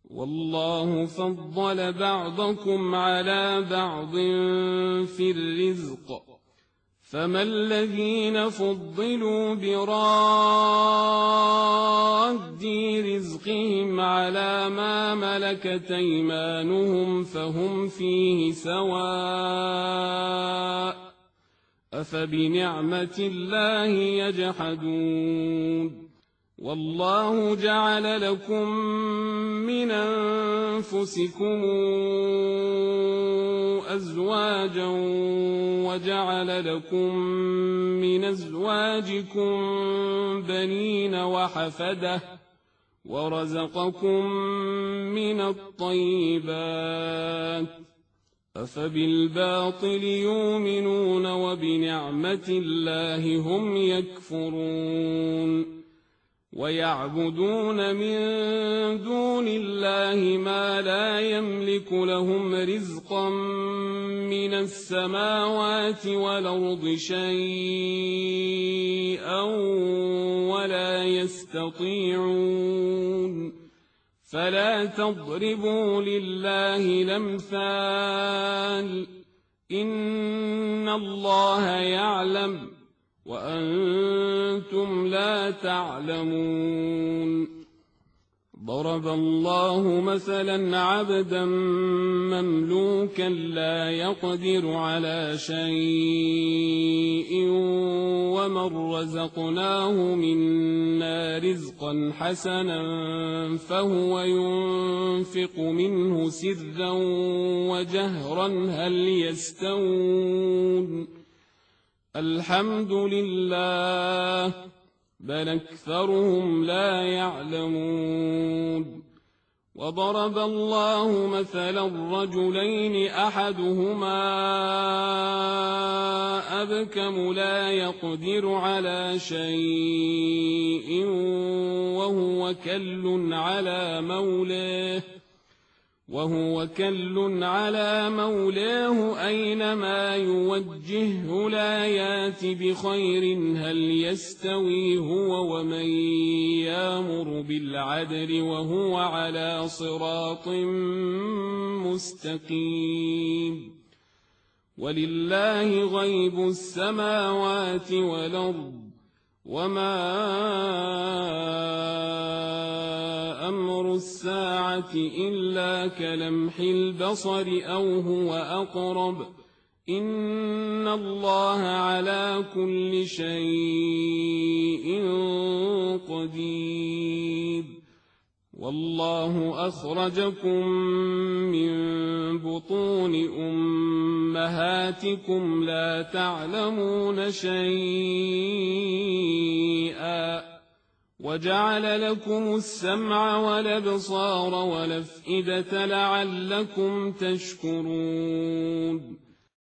والله فضل بعضكم على بعض في الرزق، فما الذين فضلوا براد رزقهم على ما ملكت أيمانهم فهم فيه سواء، أفبنعمة الله يجحدون. والله جعل لكم من أنفسكم أزواجا وجعل لكم من أزواجكم بنين وحفدة ورزقكم من الطيبات، أفبالباطل يؤمنون وبنعمة الله هم يكفرون. ويعبدون من دون الله ما لا يملك لهم رزقا من السماوات والأرض شيئا ولا يستطيعون، فلا تضربوا لله الأمثال، إن الله يعلم وأنتم لا تعلمون. ضرب الله مثلا عبدا مملوكا لا يقدر على شيء ومن رزقناه منا رزقا حسنا فهو ينفق منه سرا وجهرا هل يستوون؟ الحمد لله بل أكثرهم لا يعلمون. وضرب الله مثلا رجلين أحدهما أبكم لا يقدر على شيء وهو كل على مولاه أينما يوجهه لا يات بخير هل يستوي هو ومن يأمر بالعدل وهو على صراط مستقيم. ولله غيب السماوات والأرض وما أمر الساعة إلا كلمح البصر أو هو أقرب، إن الله على كل شيء قدير. والله أخرجكم من بطون أمهاتكم لا تعلمون شيئا وجعل لكم السمع والأبصار والأفئدة لعلكم تشكرون.